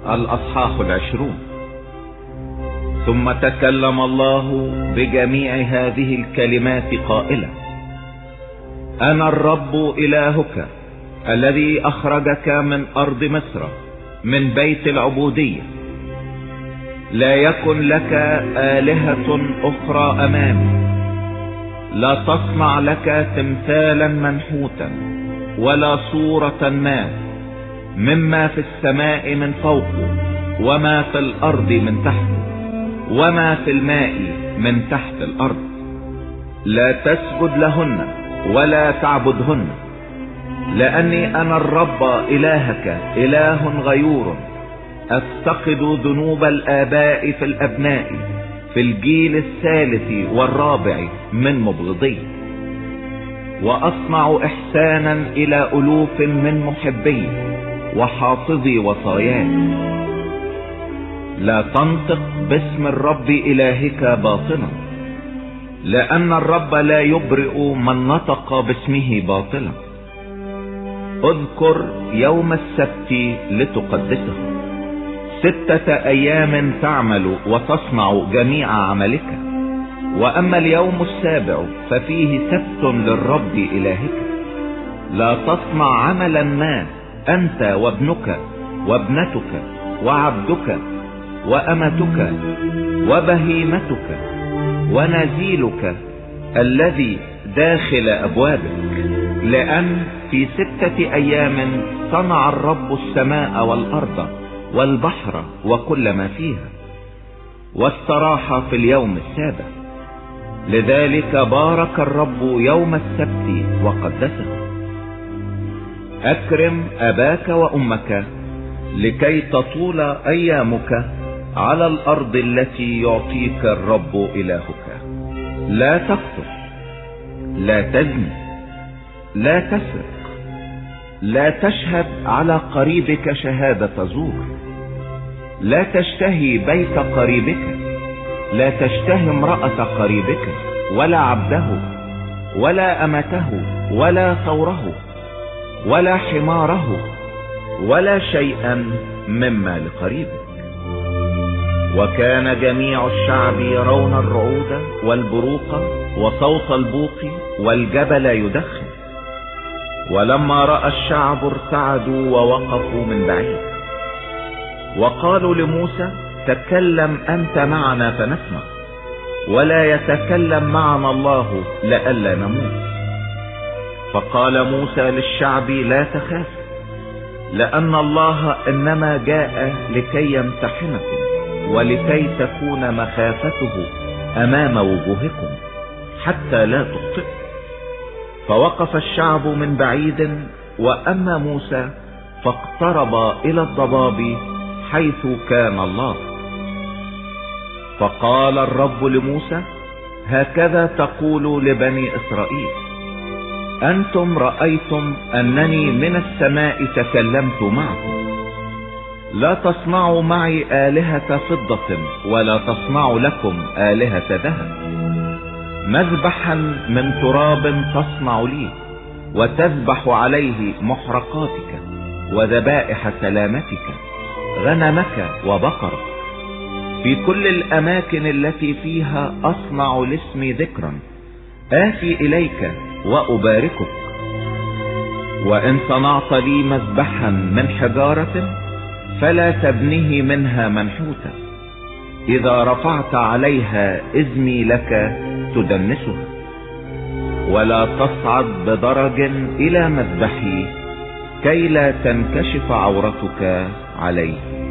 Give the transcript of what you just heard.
الأصحاح 20. ثم تكلم الله بجميع هذه الكلمات قائلا: أنا الرب إلهك الذي أخرجك من أرض مصر من بيت العبودية. لا يكن لك آلهة أخرى أمامي. لا تصنع لك تمثالا منحوتا ولا صورة ما مما في السماء من فوقه وما في الأرض من تحته وما في الماء من تحت الأرض. لا تسجد لهن ولا تعبدهن، لأني أنا الرب إلهك إله غيور، أفتقد ذنوب الآباء في الأبناء في الجيل الثالث والرابع من مبغضي، وأصنع إحسانا إلى ألوف من محبي وحافظي وصاياي. لا تنطق باسم الرب إلهك باطلا، لأن الرب لا يبرئ من نطق باسمه باطلا. اذكر يوم السبت لتقدسه، 6 أيام تعمل وتصنع جميع عملك، وأما اليوم السابع ففيه سبت للرب إلهك. لا تصنع عملا ما أنت وابنك وابنتك وعبدك وأمتك وبهيمتك ونزيلك الذي داخل أبوابك، لأن في 6 أيام صنع الرب السماء والأرض والبحر وكل ما فيها، واستراح في اليوم السابع. لذلك بارك الرب يوم السبت وقدسه. أكرم أباك وأمك لكي تطول أيامك على الأرض التي يعطيك الرب إلهك. لا تقتل، لا تزني، لا تسرق، لا تشهد على قريبك شهادة زور، لا تشتهي بيت قريبك، لا تشتهي امرأة قريبك ولا عبده ولا أمته ولا ثوره ولا حماره ولا شيئا مما لقريبك. وكان جميع الشعب يرون الرعود والبروق وصوت البوق والجبل يدخن. ولما رأى الشعب ارتعدوا ووقفوا من بعيد، وقالوا لموسى: تكلم أنت معنا فنسمع، ولا يتكلم معنا الله لئلا نموت. فقال موسى للشعب: لا تخاف، لأن الله إنما جاء لكي يمتحنكم ولكي تكون مخافته أمام وجوهكم حتى لا تخطئوا. فوقف الشعب من بعيد، وأما موسى فاقترب إلى الضباب حيث كان الله. فقال الرب لموسى: هكذا تقول لبني إسرائيل: أنتم رأيتم أنني من السماء تكلمت معكم. لا تصنعوا معي آلهة فضة ولا تصنعوا لكم آلهة ذهب. مذبحا من تراب تصنع لي، وتذبح عليه محرقاتك وذبائح سلامتك، غنمك وبقرك. في كل الأماكن التي فيها أصنع لاسمي ذكرا آتي إليك وأباركك. وإن صنعت لي مذبحا من حجارة فلا تبنه منها منحوتا. إذا رفعت عليها إذني لك تدنسها. ولا تصعد بدرج إلى مذبحي كي لا تنكشف عورتك عليه.